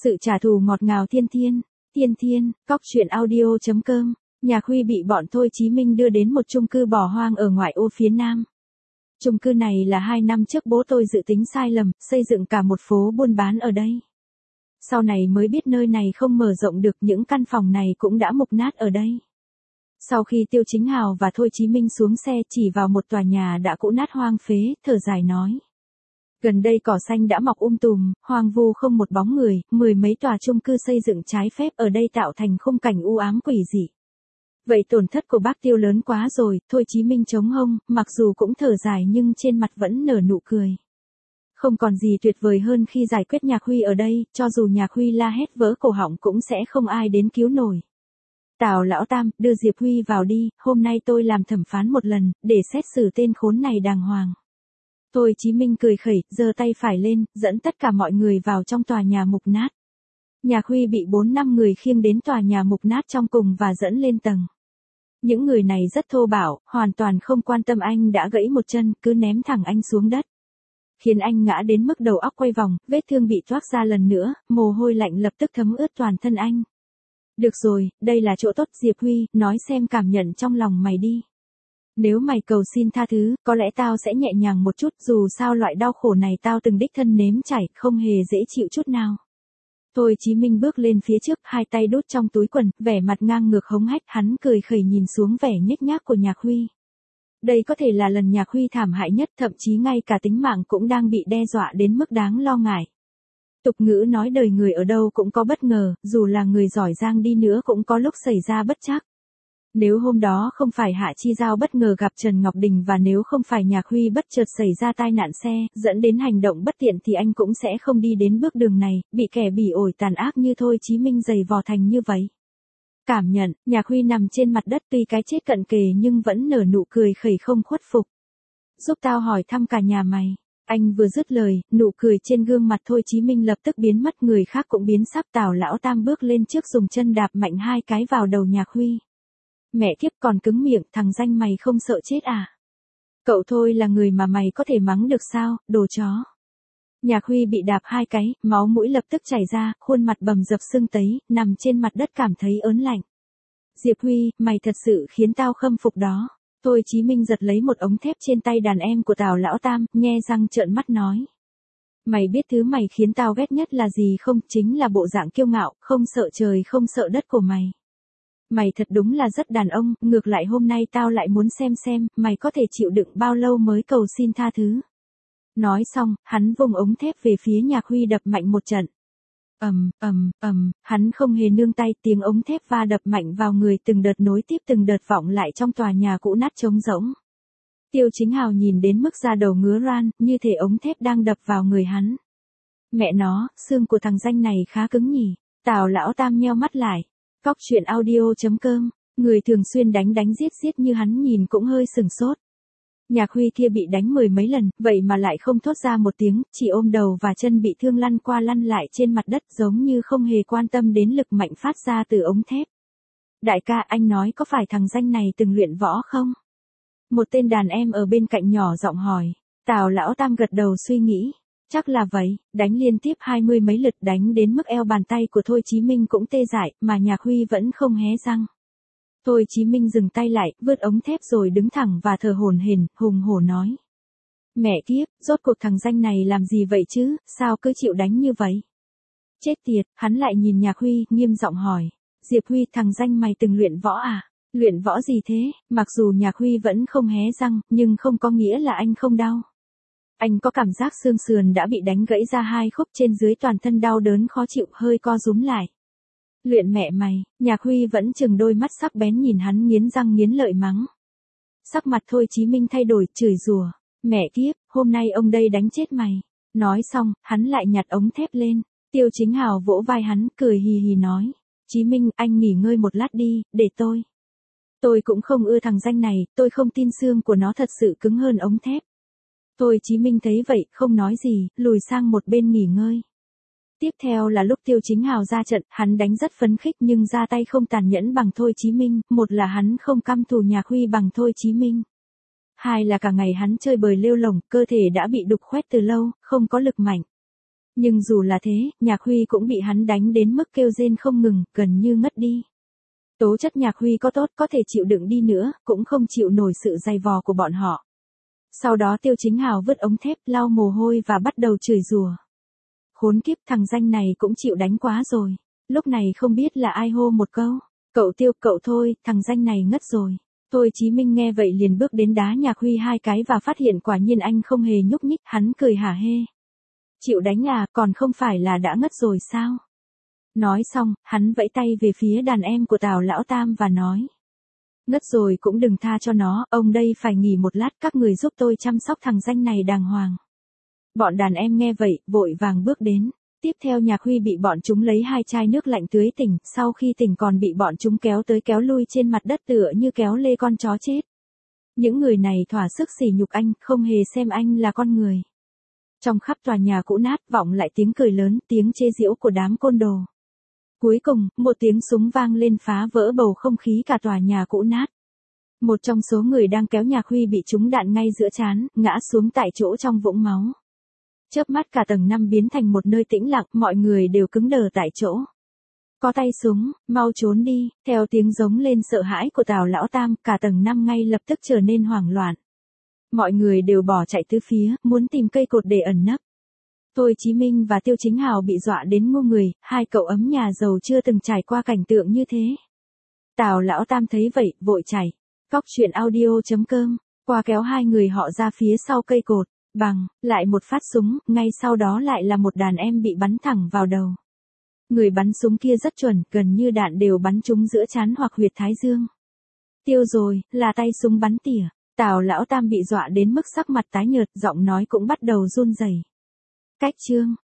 Sự trả thù ngọt ngào thiên thiên, thiên thiên, cóc truyện audio.com, Nhạc Huy bị bọn Thôi Chí Minh đưa đến một chung cư bỏ hoang ở ngoại ô phía Nam. Chung cư này là 2 năm trước bố tôi dự tính sai lầm, xây dựng cả một phố buôn bán ở đây. Sau này mới biết nơi này không mở rộng được, những căn phòng này cũng đã mục nát ở đây. Sau khi Tiêu Chính Hào và Thôi Chí Minh xuống xe chỉ vào một tòa nhà đã cũ nát hoang phế, thở dài nói. Gần đây cỏ xanh đã mọc tùm, hoang vu không một bóng người, mười mấy tòa chung cư xây dựng trái phép ở đây tạo thành khung cảnh u ám quỷ dị. Vậy tổn thất của bác Tiêu lớn quá rồi, Thôi Chí Minh chống hông, mặc dù cũng thở dài nhưng trên mặt vẫn nở nụ cười. Không còn gì tuyệt vời hơn khi giải quyết Nhạc Huy ở đây, cho dù Nhạc Huy la hét vỡ cổ họng cũng sẽ không ai đến cứu nổi. Tào lão tam, đưa Diệp Huy vào đi, hôm nay tôi làm thẩm phán một lần, để xét xử tên khốn này đàng hoàng. Thôi Chí Minh cười khẩy, giơ tay phải lên, dẫn tất cả mọi người vào trong tòa nhà mục nát. Nhạc Huy bị 4-5 người khiêng đến tòa nhà mục nát trong cùng và dẫn lên tầng. Những người này rất thô bạo, hoàn toàn không quan tâm anh đã gãy một chân, cứ ném thẳng anh xuống đất. Khiến anh ngã đến mức đầu óc quay vòng, vết thương bị toác ra lần nữa, mồ hôi lạnh lập tức thấm ướt toàn thân anh. Được rồi, đây là chỗ tốt Diệp Huy, nói xem cảm nhận trong lòng mày đi. Nếu mày cầu xin tha thứ, có lẽ tao sẽ nhẹ nhàng một chút, dù sao loại đau khổ này tao từng đích thân nếm trải, không hề dễ chịu chút nào. Thôi Chí Minh bước lên phía trước, hai tay đút trong túi quần, vẻ mặt ngang ngược hống hách, hắn cười khẩy nhìn xuống vẻ nhếch nhác của Nhạc Huy. Đây có thể là lần Nhạc Huy thảm hại nhất, thậm chí ngay cả tính mạng cũng đang bị đe dọa đến mức đáng lo ngại. Tục ngữ nói đời người ở đâu cũng có bất ngờ, dù là người giỏi giang đi nữa cũng có lúc xảy ra bất trắc. Nếu hôm đó không phải Hạ Chi Giao bất ngờ gặp Trần Ngọc Đình và nếu không phải Nhạc Huy bất chợt xảy ra tai nạn xe, dẫn đến hành động bất tiện thì anh cũng sẽ không đi đến bước đường này, bị kẻ bỉ ổi tàn ác như Thôi Chí Minh giày vò thành như vậy. Cảm nhận, Nhạc Huy nằm trên mặt đất tuy cái chết cận kề nhưng vẫn nở nụ cười khẩy không khuất phục. Giúp tao hỏi thăm cả nhà mày. Anh vừa dứt lời, nụ cười trên gương mặt Thôi Chí Minh lập tức biến mất, người khác cũng biến sắc. Tào lão tam bước lên trước dùng chân đạp mạnh 2 cái vào đầu Nhạc Huy. Mẹ kiếp, còn cứng miệng, thằng danh mày không sợ chết à? Cậu Thôi là người mà mày có thể mắng được sao, đồ chó. Nhạc Huy bị đạp 2 cái, máu mũi lập tức chảy ra, khuôn mặt bầm dập sưng tấy, nằm trên mặt đất cảm thấy ớn lạnh. Diệp Huy, mày thật sự khiến tao khâm phục đó. Thôi Chí Minh giật lấy một ống thép trên tay đàn em của Tào lão tam, nhe răng trợn mắt nói. Mày biết thứ mày khiến tao ghét nhất là gì không? Chính là bộ dạng kiêu ngạo, không sợ trời không sợ đất của mày. Mày thật đúng là rất đàn ông, ngược lại hôm nay tao lại muốn xem, mày có thể chịu đựng bao lâu mới cầu xin tha thứ. Nói xong, hắn vung ống thép về phía Nhạc Huy đập mạnh một trận. Hắn không hề nương tay, tiếng ống thép va đập mạnh vào người từng đợt nối tiếp từng đợt vọng lại trong tòa nhà cũ nát trống rỗng. Tiêu Chính Hào nhìn đến mức da đầu ngứa ran, như thể ống thép đang đập vào người hắn. Mẹ nó, xương của thằng danh này khá cứng nhỉ. Tào lão tam nheo mắt lại. Cóc truyện audio.com, người thường xuyên đánh giết như hắn nhìn cũng hơi sừng sốt. Nhạc Huy kia bị đánh 10 mấy lần, vậy mà lại không thốt ra một tiếng, chỉ ôm đầu và chân bị thương lăn qua lăn lại trên mặt đất giống như không hề quan tâm đến lực mạnh phát ra từ ống thép. Đại ca, anh nói có phải thằng danh này từng luyện võ không? Một tên đàn em ở bên cạnh nhỏ giọng hỏi. Tào lão tam gật đầu suy nghĩ. Chắc là vậy, đánh liên tiếp 20 mấy lượt, đánh đến mức eo bàn tay của Thôi Chí Minh cũng tê dại, mà Nhạc Huy vẫn không hé răng. Thôi Chí Minh dừng tay lại, vứt ống thép rồi đứng thẳng và thở hổn hển, hùng hổ nói. Mẹ kiếp, rốt cuộc thằng danh này làm gì vậy chứ, sao cứ chịu đánh như vậy? Chết tiệt, hắn lại nhìn Nhạc Huy, nghiêm giọng hỏi. Diệp Huy, thằng danh mày từng luyện võ à? Luyện võ gì thế? Mặc dù Nhạc Huy vẫn không hé răng, nhưng không có nghĩa là anh không đau. Anh có cảm giác xương sườn đã bị đánh gãy ra 2 khúc, trên dưới toàn thân đau đớn khó chịu, hơi co rúm lại. Luyện mẹ mày, Nhạc Huy vẫn chừng đôi mắt sắc bén nhìn hắn nghiến răng nghiến lợi mắng. Sắc mặt Thôi Chí Minh thay đổi, chửi rủa. Mẹ kiếp, hôm nay ông đây đánh chết mày. Nói xong, hắn lại nhặt ống thép lên. Tiêu Chính Hào vỗ vai hắn, cười hì hì nói. Chí Minh, anh nghỉ ngơi một lát đi, để tôi. Tôi cũng không ưa thằng danh này, tôi không tin xương của nó thật sự cứng hơn ống thép. Thôi Chí Minh thấy vậy, không nói gì, lùi sang một bên nghỉ ngơi. Tiếp theo là lúc Tiêu Chính Hào ra trận, hắn đánh rất phấn khích nhưng ra tay không tàn nhẫn bằng Thôi Chí Minh, một là hắn không căm thù Nhạc Huy bằng Thôi Chí Minh. Hai là cả ngày hắn chơi bời lêu lổng, cơ thể đã bị đục khoét từ lâu, không có lực mạnh. Nhưng dù là thế, Nhạc Huy cũng bị hắn đánh đến mức kêu rên không ngừng, gần như ngất đi. Tố chất Nhạc Huy có tốt, có thể chịu đựng đi nữa, cũng không chịu nổi sự dày vò của bọn họ. Sau đó Tiêu Chính Hào vứt ống thép, lau mồ hôi và bắt đầu chửi rủa. Khốn kiếp, thằng danh này cũng chịu đánh quá rồi. Lúc này không biết là ai hô một câu. Cậu Tiêu, cậu thôi, thằng danh này ngất rồi. Thôi Chí Minh nghe vậy liền bước đến đá Nhạc Huy 2 cái và phát hiện quả nhiên anh không hề nhúc nhích, hắn cười hả hê. Chịu đánh à, còn không phải là đã ngất rồi sao? Nói xong, hắn vẫy tay về phía đàn em của Tào Lão Tam và nói. Ngất rồi cũng đừng tha cho nó, ông đây phải nghỉ một lát, các người giúp tôi chăm sóc thằng danh này đàng hoàng. Bọn đàn em nghe vậy, vội vàng bước đến. Tiếp theo Nhạc Huy bị bọn chúng lấy 2 chai nước lạnh tưới tỉnh, sau khi tỉnh còn bị bọn chúng kéo tới kéo lui trên mặt đất tựa như kéo lê con chó chết. Những người này thỏa sức sỉ nhục anh, không hề xem anh là con người. Trong khắp tòa nhà cũ nát vọng lại tiếng cười lớn, tiếng chê giễu của đám côn đồ. Cuối cùng, một tiếng súng vang lên phá vỡ bầu không khí cả tòa nhà cũ nát. Một trong số người đang kéo Nhạc Huy bị trúng đạn ngay giữa trán, ngã xuống tại chỗ trong vũng máu. Chớp mắt cả tầng 5 biến thành một nơi tĩnh lặng, mọi người đều cứng đờ tại chỗ. Có tay súng, mau trốn đi, theo tiếng giống lên sợ hãi của Tào Lão Tam, cả tầng 5 ngay lập tức trở nên hoảng loạn. Mọi người đều bỏ chạy tứ phía, muốn tìm cây cột để ẩn nấp. Thôi Chí Minh và Tiêu Chính Hào bị dọa đến ngu người, 2 cậu ấm nhà giàu chưa từng trải qua cảnh tượng như thế. Tào Lão Tam thấy vậy, vội chạy. Cóc truyện audio.com, qua kéo 2 người họ ra phía sau cây cột, bằng, lại một phát súng, ngay sau đó lại là một đàn em bị bắn thẳng vào đầu. Người bắn súng kia rất chuẩn, gần như đạn đều bắn trúng giữa trán hoặc huyệt thái dương. Tiêu rồi, là tay súng bắn tỉa. Tào Lão Tam bị dọa đến mức sắc mặt tái nhợt, giọng nói cũng bắt đầu run rẩy. Cách chương